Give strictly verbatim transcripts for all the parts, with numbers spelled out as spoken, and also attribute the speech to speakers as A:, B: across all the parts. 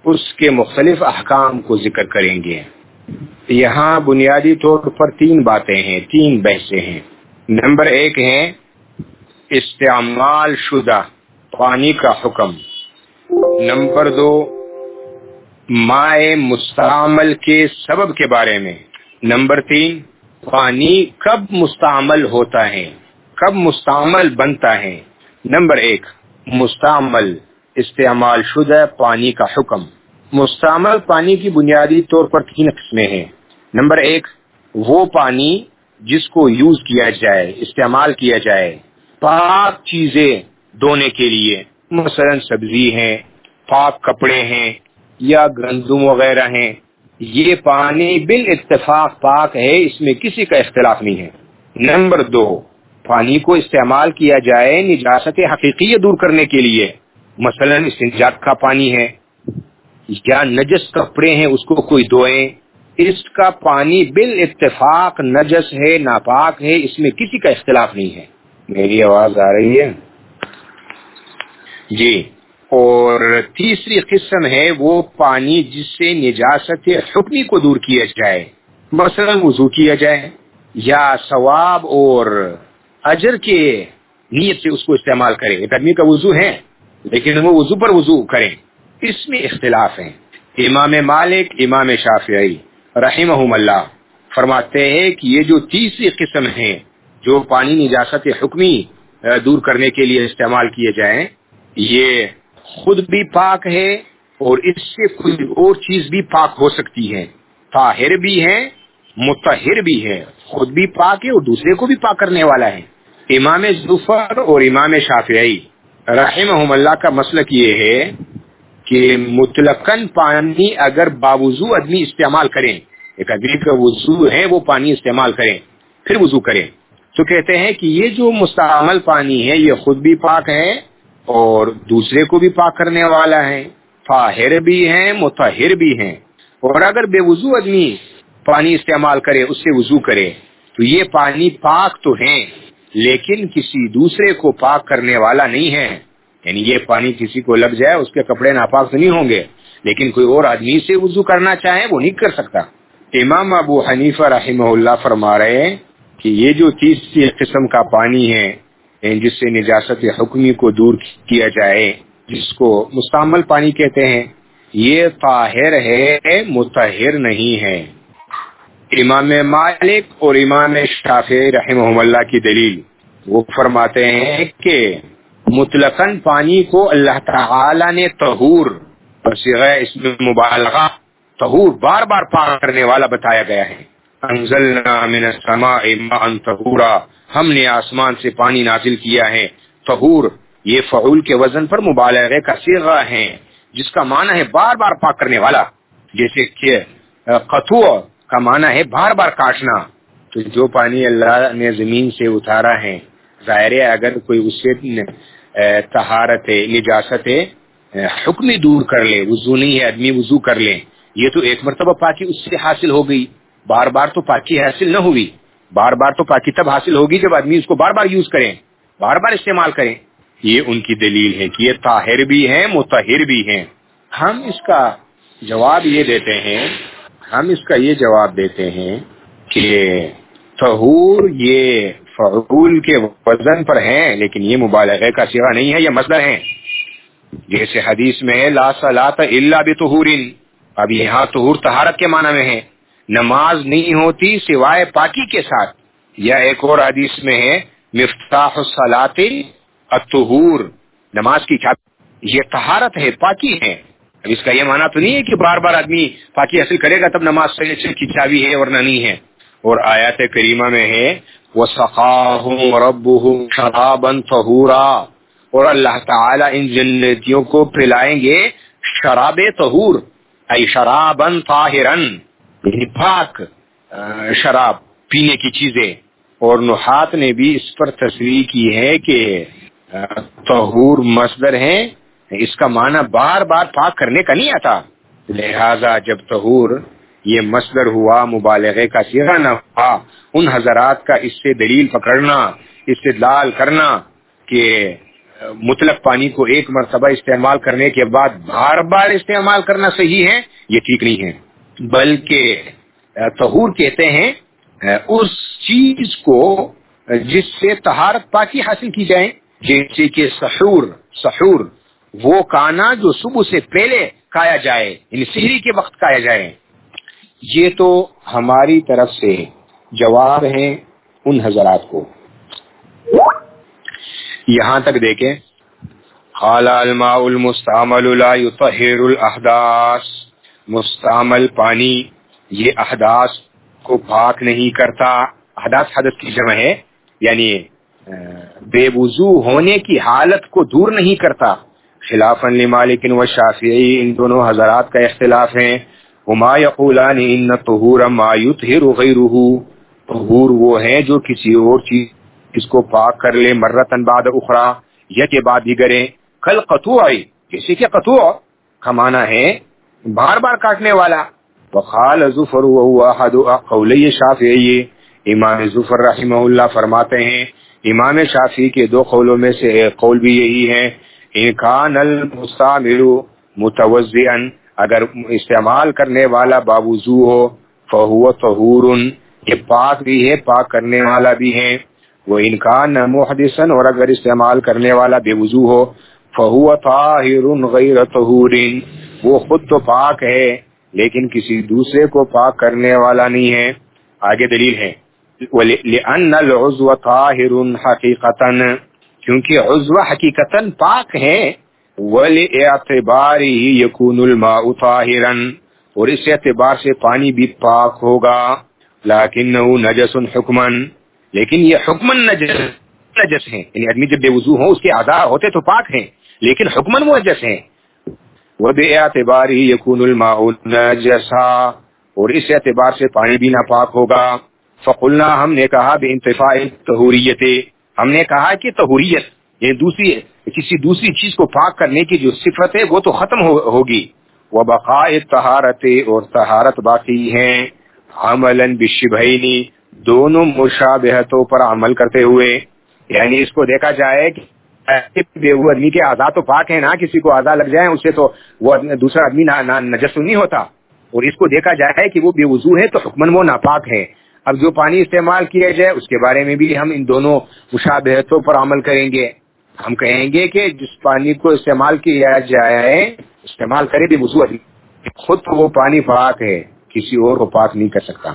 A: اس کے مختلف احکام کو ذکر کریں گے۔ یہاں بنیادی طور پر تین باتیں ہیں، تین بحثیں ہیں۔ نمبر ایک ہے استعمال شدہ پانی کا حکم، نمبر دو مائع مستعمل کے سبب کے بارے میں، نمبر تین پانی کب مستعمل ہوتا ہے، کب مستعمل بنتا ہے۔ نمبر ایک مستعمل استعمال شدہ پانی کا حکم۔ مستعمل پانی کی بنیادی طور پر تین قسمیں ہیں۔ نمبر ایک وہ پانی جس کو یوز کیا جائے، استعمال کیا جائے پاک چیزیں دھونے کے لیے، مثلا سبزی ہیں، پاک کپڑے ہیں یا گندم وغیرہ ہیں، یہ پانی بالاتفاق پاک ہے، اس میں کسی کا اختلاف نہیں ہے۔ نمبر دو پانی کو استعمال کیا جائے نجاست حقیقی دور کرنے کے لیے، مثلا استنجا کا پانی ہے یا نجس کپڑے ہیں اس کو کوئی دھوئیں، اس کا پانی بالاتفاق نجس ہے، ناپاک ہے، اس میں کسی کا اختلاف نہیں ہے۔ میری آواز آ رہی ہے جی؟ اور تیسری قسم ہے وہ پانی جس سے نجاست حکمی کو دور کیا جائے، مثلا وضو کیا جائے یا ثواب اور اجر کے نیت سے اس کو استعمال کرے۔ ایک آدمی کا وضو ہے لیکن وہ وضو پر وضو کریں، اس میں اختلاف ہے۔ امام مالک، امام شافعی رحمہم اللہ فرماتے ہیں کہ یہ جو تیسری قسم ہے جو پانی نجاست حکمی دور کرنے کے لیے استعمال کیے جائیں، یہ خود بھی پاک ہے اور اس سے کوئی اور چیز بھی پاک ہو سکتی ہے، طاہر بھی ہے مطہر بھی ہے، خود بھی پاک ہے اور دوسرے کو بھی پاک کرنے والا ہے۔ امام ظفر اور امام شافعی رحمہم اللہ کا مسلک یہ ہے کہ مطلقاً پانی اگر باوضو آدمی استعمال کریں، ایک آدمی کا وضو ہے وہ پانی استعمال کریں پھر وضو کریں، تو کہتے ہیں کہ یہ جو مستعمل پانی ہے یہ خود بھی پاک ہے اور دوسرے کو بھی پاک کرنے والا ہے، طاہر بھی ہے مطہر بھی ہے۔ اور اگر بے وضو آدمی پانی استعمال کرے، اس سے وضو کرے، تو یہ پانی پاک تو ہے لیکن کسی دوسرے کو پاک کرنے والا نہیں ہے، یعنی یہ پانی کسی کو لگ جائے اس کے کپڑے ناپاک تو نہیں ہوں گے، لیکن کوئی اور آدمی سے وضو کرنا چاہے وہ نہیں کر سکتا۔ امام ابو حنیفہ رحمہ اللہ فرما رہے ہیں کہ یہ جو تیسری قسم کا پانی ہے جس سے نجاست حکمی کو دور کیا جائے، جس کو مستعمل پانی کہتے ہیں، یہ طاہر ہے مطہر نہیں ہے۔ امام مالک اور امام شافعی رحمہ اللہ کی دلیل وہ فرماتے ہیں کہ مطلقاً پانی کو اللہ تعالی نے طہور، بصیغہ اسم مبالغہ طہور، بار بار پاک کرنے والا بتایا گیا ہے۔ انزلنا من السماء ماء طہورا، ہم نے آسمان سے پانی نازل کیا ہے طہور، یہ فعول کے وزن پر مبالغہ کا صیغہ ہے جس کا معنی ہے بار بار پاک کرنے والا، جیسے کہ قطوع کا معنی ہے بار بار کاٹنا۔ تو جو پانی اللہ نے زمین سے اتارا ہے، ظاہر ہے اگر کوئی اس سے طہارت نجاست حکمی دور کر لے، وضو نہیں ہے آدمی وضو کر لے، یہ تو ایک مرتبہ پاکی اس سے حاصل ہو گئی، بار بار تو پاکی حاصل نہ ہوئی۔ بار بار تو پاکی تب حاصل ہوگی جب آدمی اس کو بار بار یوز کریں، بار بار استعمال کریں۔ یہ ان کی دلیل ہے کہ یہ طاہر بھی ہیں مطہر بھی ہیں۔ ہم اس کا جواب یہ دیتے ہیں ہم اس کا یہ جواب دیتے ہیں کہ طہور یہ فعول کے وزن پر ہیں لیکن یہ مبالغہ کا صیغہ نہیں ہے، یہ مصدر ہیں، جیسے حدیث میں ہے لا صلاۃ الا بطہور، اب یہاں طہور طہارت کے معنی میں ہے، نماز نہیں ہوتی سوائے پاکی کے ساتھ، یا ایک اور حدیث میں ہے مفتاح الصلاۃ الطہور، نماز کی چابی یہ طہارت ہے، پاکی ہے۔ اب اس کا یہ معنی تو نہیں ہے کہ بار بار آدمی پاکی حاصل کرے گا تب نماز کی چابی ہے ورنہ نہیں ہے۔ اور آیات کریمہ میں ہے وَسَقَاهُمْ رَبُّهُمْ شَرَابًا طَهُورًا، اور اللہ تعالی ان جنتیوں کو پلائیں گے شراب طہور، ای شرابًا طاہراً، یعنی پاک شراب پینے کی چیزیں۔ اور نحات نے بھی اس پر تصریح کی ہے کہ طہور مصدر ہیں، اس کا معنی بار بار پاک کرنے کا نہیں آتا، لہذا جب طہور یہ مصدر ہوا مبالغے کا صیغہ نہ ہوا، ان حضرات کا اس سے دلیل پکڑنا، استدلال کرنا کہ مطلق پانی کو ایک مرتبہ استعمال کرنے کے بعد بار بار استعمال کرنا صحیح ہے، یہ ٹھیک نہیں ہے، بلکہ طہور کہتے ہیں اس چیز کو جس سے طہارت پاکی حاصل کی جائے، جیسے کہ سحور سحور وہ کھانا جو صبح سے پہلے کھایا جائے، یعنی سحری کے وقت کھایا جائے۔ یہ تو ہماری طرف سے جواب ہیں ان حضرات کو۔ یہاں تک دیکھیں، قال الماء المستعمل لا يطهر الاحداث، مستعمل پانی یہ احداث کو پاک نہیں کرتا۔ احداث حدث کی جمع ہے، یعنی بے وضو ہونے کی حالت کو دور نہیں کرتا۔ خلافا لمالک و شافعی، ان دونوں حضرات کا اختلاف ہے۔ ہما یقولان ان الطہور ما یطہر غیرہ، طہور وہ ہے جو کسی اور چیز اس کو پاک کر لے، مرتن بعد اخرى، یا کے بعد دیگریں، کل قطوع، جیسے کہ قطوع کا معنی ہے بار بار کاٹنے والا۔ وقال زفر وهو احد قولی شافعی، امام زفر رحمہ اللہ فرماتے ہیں امام شافعی کے دو قولوں میں سے ایک قول بھی یہی ہے، ان کان المستعمل متوضئا، اگر استعمال کرنے والا باوضو ہو، فهو طہور، یہ پاک بھی ہے، پاک کرنے والا بھی ہے۔ وہ ان کان محدثا، اور اگر استعمال کرنے والا بے وضو ہو، فهو طاہر غیر طہور، وہ خود تو پاک ہے لیکن کسی دوسرے کو پاک کرنے والا نہیں ہے۔ آگے دلیل ہے، لأن العضو طاہر حقیقتا، کیونکہ عضو حقیقتا پاک ہے، ولاعتبارہ یکون الماء طاہرا، اور اس اعتبار سے پانی بھی پاک ہوگا، لیکنہ نجس حکما، لیکن یہ حکمن نجس نجس ہیں، یعنی آدمی جب بے وضو ہو اس کے اعضاء ہوتے تو پاک ہیں لیکن حکمن وہ نجس ہیں۔ وباعتبارہ یکون الماء نجسا، اور اس اعتبار سے پانی بھی ناپاک ہوگا۔ فقلنا، ہم نے کہا بانتفاء الطہوریت، ہم نے کہا کہ طہوریت یہ دوسری کسی دوسری چیز کو پاک کرنے کی جو صفت ہے وہ تو ختم ہو, ہوگی۔ وبقاء الطہارت، اور طہارت باقی ہیں، عملا بالشبہین، دونوں مشابہتوں پر عمل کرتے ہوئے، یعنی اس کو دیکھا جائے کہ بے وہ آدمی کے اعضاء تو پاک ہیں نا، کسی کو اعضاء لگ جائیں اس سے تو وہ دوسرا آدمی نجس نہیں ہوتا، اور اس کو دیکھا جائے کہ وہ بے وضو ہے تو حکمن وہ ناپاک ہے۔ اب جو پانی استعمال کیا جائے اس کے بارے میں بھی ہم ان دونوں مشابہتوں پر عمل کریں گے۔ ہم کہیں گے کہ جس پانی کو استعمال کیا جائے، استعمال کرے بے وضو آدمی، خود تو وہ پانی پاک ہے، کسی اور کو پاک نہیں کر سکتا۔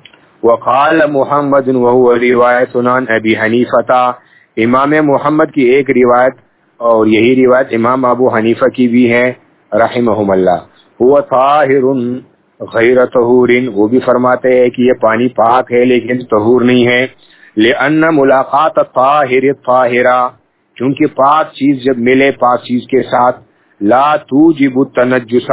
A: وقال محمد وهو روایت عن ابی حنیفہ، امام محمد کی ایک روایت اور یہی روایت امام ابو حنیفہ کی بھی ہے رحمہم اللہ، هو طاہر غیر طہور، وہ بھی فرماتے ہیں کہ یہ پانی پاک ہے لیکن طہور نہیں ہے۔ لأن ملاقات الطاہر الطاہرہ، کیونکہ پاک چیز جب ملے پاک چیز کے ساتھ، لا توجب التنجس،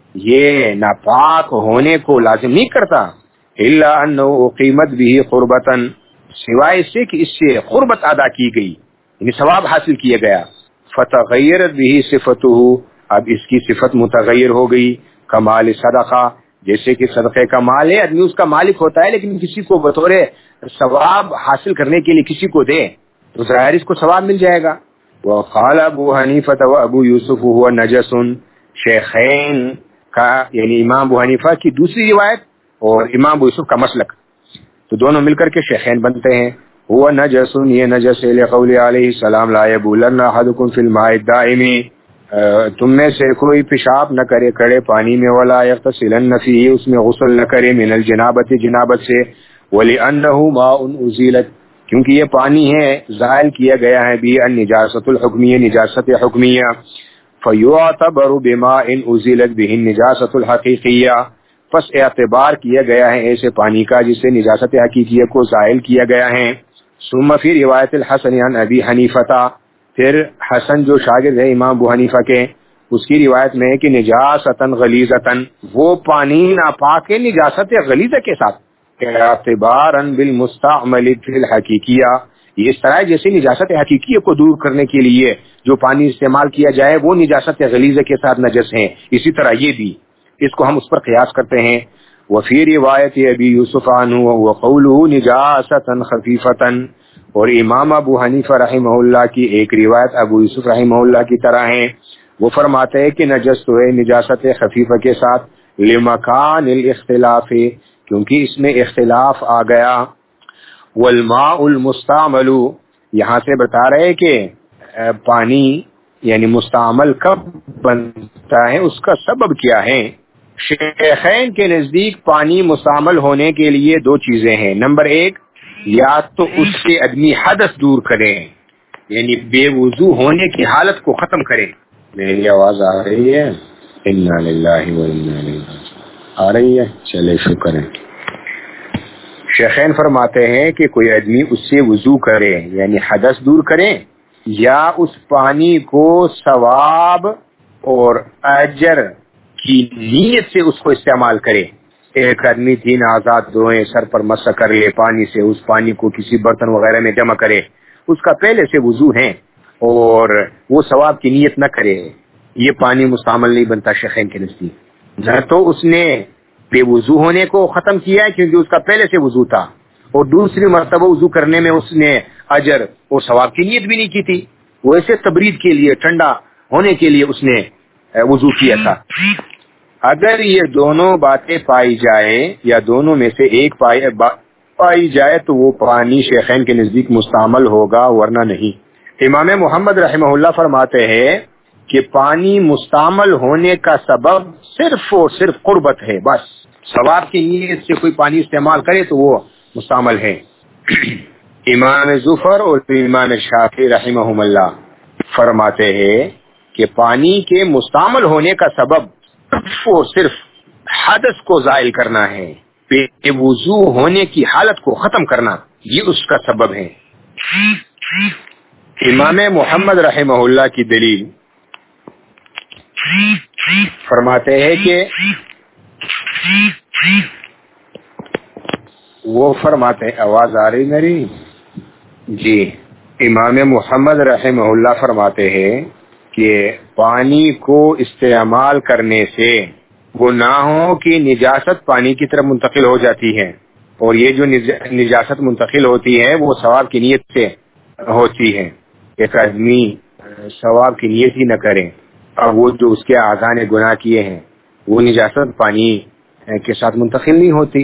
A: یہ ناپاک ہونے کو لازم نہیں کرتا، الا انه اقیمت به قربتا، سوائے اس سے کہ اس سے قربت ادا کی گئی، یعنی ثواب حاصل کیا گیا۔ فتغیرت به صفته، اب اس کی صفت متغیر ہو گئی، کمال صدقہ، جیسے کہ صدقے کا مال ہے، آدمی اس کا مالک ہوتا ہے لیکن کسی کو بطور ثواب حاصل کرنے کے لیے کسی کو دے تو ظاہر اس کو ثواب مل جائے گا۔ وقال ابو حنیفہ و ابو یوسف هو نجس، شیخین کا یعنی امام ابو حنیفہ کی دوسری روایت اور امام ابو یوسف کا مسلک، تو دونوں مل کر کے شیخین بنتے ہیں۔ هو نجس، یہ نجس ہے، لقول علیہ السلام لا یبولن احدکم فی الماء الدائم، تم میں سے کوئی پیشاب نہ کرے کڑے پانی میں، ولا یغتسلن فیہ، اس میں غسل نہ کرے، من الجنابۃ، جنابت سے، ولأنہ ماء ازیلت، کیونکہ یہ پانی ہے زائل کیا گیا ہے بھی النجاست الحکمیہ، نجاست حکمیہ، فیعتبر بماء ازیلت به النجاست الحقیقیہ، پس اعتبار کیا گیا ہے ایسے پانی کا جس سے نجاست حقیقیہ کو زائل کیا گیا ہے۔ ثم فی روایت الحسن عن ابی حنیفہ، پھر حسن جو شاگرد ہے امام ابو حنیفہ کے، اس کی روایت میں ہے کہ نجاستن غلیظتن، وہ پانی ناپاک ہے نجاست غلیظہ کے ساتھ، اعتبارا بالمستعمل فی الحقیقیہ، یہ اس طرح جیسے نجاست حقیقیہ کو دور کرنے کے لیے جو پانی استعمال کیا جائے وہ نجاست غلیظہ کے ساتھ نجس ہیں، اسی طرح یہ بھی، اس کو ہم اس پر قیاس کرتے ہیں۔ وفی روایت ابی یوسف عنہ وقوله نجاستا خفیفتا، اور امام ابو حنیفہ رحمہ اللہ کی ایک روایت ابو یوسف رحمہ اللہ کی طرح ہے، وہ فرماتے ہیں کہ نجس تو ہے نجاست خفیفہ کے ساتھ لمکان الاختلاف، کیونکہ اس میں اختلاف آ گیا۔ والماء المستعمل، یہاں سے بتا رہے کہ پانی یعنی مستعمل کب بنتا ہے، اس کا سبب کیا ہے۔ شیخین کے نزدیک پانی مستعمل ہونے کے لیے دو چیزیں ہیں۔ نمبر ایک، یا تو اس سے آدمی حدث دور کرے، یعنی بے وضو ہونے کی حالت کو ختم کرے۔ میری آواز آ رہی ہے؟ انا للہ و انا الیہ راجعون آ رہی ہے؟ چلے شکر ہے۔ شیخین فرماتے ہیں کہ کوئی آدمی اس سے وضو کرے یعنی حدث دور کرے، یا اس پانی کو ثواب اور اجر کی نیت سے اس کو استعمال کرے۔ ایک آدمی تین آزاد دھوئے، سر پر مسح کر لے پانی سے، اس پانی کو کسی برتن وغیرہ میں جمع کرے، اس کا پہلے سے وضو ہے اور وہ ثواب کی نیت نہ کرے، یہ پانی مستعمل نہیں بنتا شیخین کے نزدیک۔ نہ تو اس نے بے وضو ہونے کو ختم کیا ہے کیونکہ اس کا پہلے سے وضو تھا، اور دوسری مرتبہ وضو کرنے میں اس نے اجر اور ثواب کی نیت بھی نہیں کی تھی، وہ ایسے تبرید کے لیے، ٹھنڈا ہونے کے لیے اس نے وضو کیا تھا۔ اگر یہ دونوں باتیں پائی جائے یا دونوں میں سے ایک پائی پائی جائے تو وہ پانی شیخین کے نزدیک مستعمل ہوگا، ورنہ نہیں۔ امام محمد رحمہ اللہ فرماتے ہیں کہ پانی مستعمل ہونے کا سبب صرف اور صرف قربت ہے، بس ثواب کی نیت سے کوئی پانی استعمال کرے تو وہ مستعمل ہے۔ امام ظفر اور امام شافعی رحمہم اللہ فرماتے ہیں کہ پانی کے مستعمل ہونے کا سبب صرف اور صرف حدث کو زائل کرنا ہے، بے وضو ہونے کی حالت کو ختم کرنا، یہ اس کا سبب ہے۔ امام محمد رحمہ اللہ کی دلیل فرماتے ہیں کہ وہ فرماتے آواز آ رہی میری؟ جی، امام محمد رحمہ اللہ فرماتے ہیں کہ پانی کو استعمال کرنے سے گناہوں کی نجاست پانی کی طرف منتقل ہو جاتی ہے، اور یہ جو نجاست منتقل ہوتی ہے وہ ثواب کی نیت سے ہوتی ہے۔ ایک آدمی ثواب کی نیت ہی نہ کرے اور وہ جو اس کے اعضاء نے گناہ کیے ہیں وہ نجاست پانی کے ساتھ منتقل نہیں ہوتی۔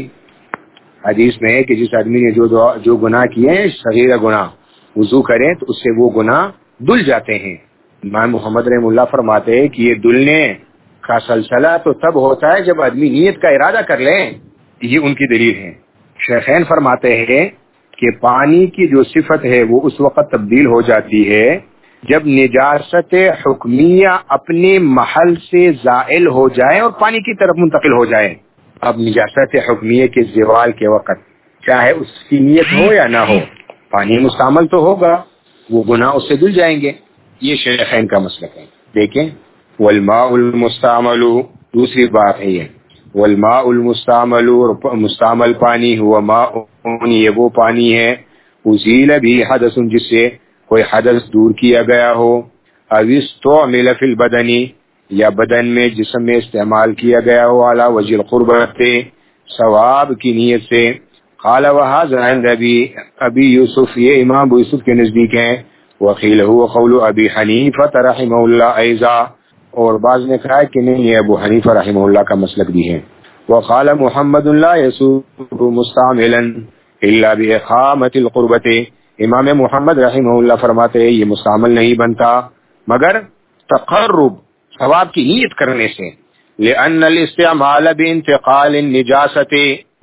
A: حدیث میں ہے کہ جس آدمی نے جو جو گناہ کیے ہیں صغیرہ گناہ، وضو کریں تو اس سے وہ گناہ دل جاتے ہیں۔ امام محمد رحم اللہ فرماتے ہیں کہ یہ دلنے کا سلسلہ تو تب ہوتا ہے جب آدمی نیت کا ارادہ کر لیں، یہ ان کی دلیل ہے۔ شیخین فرماتے ہیں کہ پانی کی جو صفت ہے وہ اس وقت تبدیل ہو جاتی ہے جب نجاست حکمیہ اپنے محل سے زائل ہو جائے اور پانی کی طرف منتقل ہو جائے۔ اب نجاست حکمیہ کے زوال کے وقت چاہے اس کی نیت ہو یا نہ ہو، پانی مستعمل تو ہوگا، وہ گناہ اس سے دل جائیں گے۔ یہ شیخین کا مسلک ہے۔ دیکھیں، والماء المستعمل، دوسری بات ہے یہ والماء المستعمل، مستعمل پانی ہوا ماء، یہ وہ پانی ہے ازیل بھی حدث، جس سے کوئی حدث دور کیا گیا ہو، او استعمل فی البدن، یا بدن میں جسم میں استعمال کیا گیا ہو، علی وجہ القربت، ثواب کی نیت سے۔ قال وهذا عند ابی ابی یوسف، یہ امام ابو یوسف کے نزدیک ہیں۔ وقیل هو قول ابی حنیفہ رحمہ اللہ ایضا، اور بعض نے کہا کہ نہیں یہ ابو حنیفہ رحمہ اللہ کا مسلک بھی ہے۔ وقال محمد لا يسوق مستعملا الا باقامۃ القربۃ، امام محمد رحمہ اللہ فرماتے ہیں یہ مستعمل نہیں بنتا مگر تقرب، ثواب کی نیت کرنے سے۔ لأن الاستعمال بانتقال النجاسۃ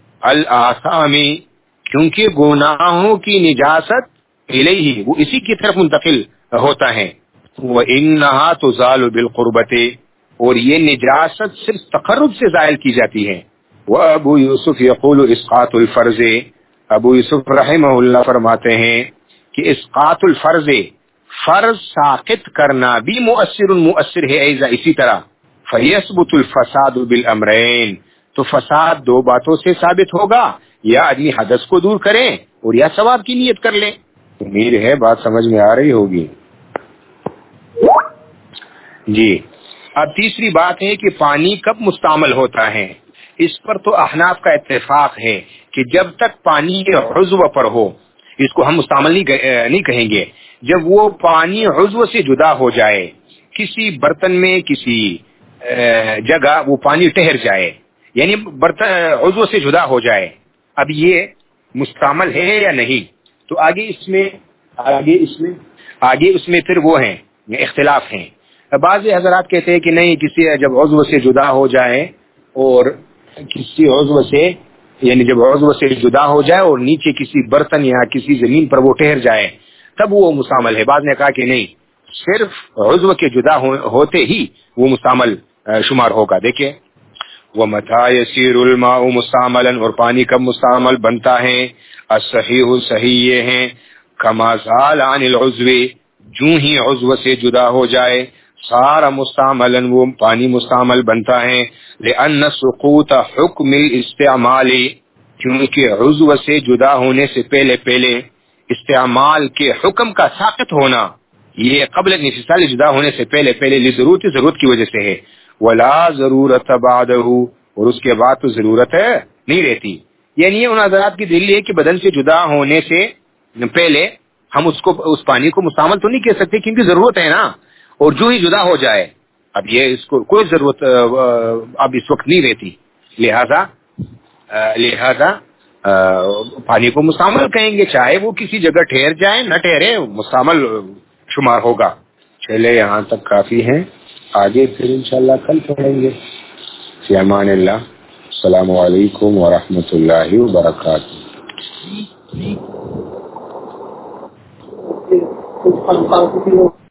A: الآثام، کیونکہ گناہوں کی نجاست الیہ، وہ اسی کی طرف منتقل ہوتا ہے۔ وَإِنَّهَا تُزَالُ بِالْقُرْبَةِ، اور یہ نجاست صرف تقرب سے زائل کی جاتی ہے۔ وَأَبُو يُوسف يَقُولُ اسقاط الفرض، ابو یوسف رحمہ اللہ فرماتے ہیں کہ اسقاط الفرض، فرض ساقط کرنا بھی مؤثر مؤثر ہے، ایزا اسی طرح۔ فَيَثْبُتُ الْفَسَادُ بِالْأَمْرَيْن، تو فساد دو باتوں سے ثابت ہوگا، یا آدمی حدث کو دور کریں اور یا ثواب کی نیت کر لیں۔ امید ہے بات سمجھ میں آ رہی ہوگی۔ جی، اب تیسری بات ہے کہ پانی کب مستعمل ہوتا ہے۔ اس پر تو احناف کا اتفاق ہے کہ جب تک پانی عضو پر ہو، اس کو ہم مستعمل نہیں کہیں گے. جب وہ پانی عضو سے جدا ہو جائے، کسی برتن میں کسی جگہ وہ پانی ٹھہر جائے، یعنی برتن عضو سے جدا ہو جائے، اب یہ مستعمل ہے یا نہیں؟ تو آگے اس میں آگے اس میں آگے اس میں پھر وہ ہیں اختلاف ہیں. بعض حضرات کہتے ہیں کہ نہیں، کسی جب عضو سے جدا ہو جائے اور کسی عضو سے یعنی جب عضو سے جدا ہو جائے اور نیچے کسی برتن یا کسی زمین پر وہ ٹھہر جائے تب وہ مستعمل ہے. بعض نے کہا کہ نہیں، صرف عضو کے جدا ہوتے ہی وہ مستعمل شمار ہوگا. دیکھیں، وَمَتَى يَصِيرُ الْمَاءُ مُسْتَعْمَلًا، اور پانی کب مستعمل بنتا ہے؟ الصحیح صحیح یہ ہیں، كَمَا زَالَ عَنِ الْعُضْوِ، جوں ہی عضو سے جدا ہو جائے، صار مستعملا، وہ پانی مستعمل بنتا ہے. لأن سقوط حکم استعمال، کیونکہ عضو سے جدا ہونے سے پہلے پہلے استعمال کے حکم کا ساقط ہونا، یہ قبل انفصال جدا ہونے سے پہلے پہلے لضرورت ضرورت کی وجہ سے ہے. ولا ضرورت بعدہ، اور اس کے بعد تو ضرورت ہے نہیں رہتی. یعنی یہ ان حضرات کی دلیل ہے کہ بدن سے جدا ہونے سے پہلے ہم اس کو اس پانی کو مستعمل تو نہیں کہہ سکتے کیونکہ ضرورت ہے نا، اور جو ہی جدا ہو جائے اب یہ اس کو کوئی ضرورت اب اس وقت نہیں رہتی، لہذا لہذا پانی کو مستعمل کہیں گے، چاہے وہ کسی جگہ ٹھہر جائے نہ ٹھہرے، مستعمل شمار ہوگا. چلے یہاں تک کافی ہیں، آگے پھر انشاءاللہ کل پڑھیں گے. فی امان اللہ، السلام علیکم ورحمۃ اللہ وبرکاتہ.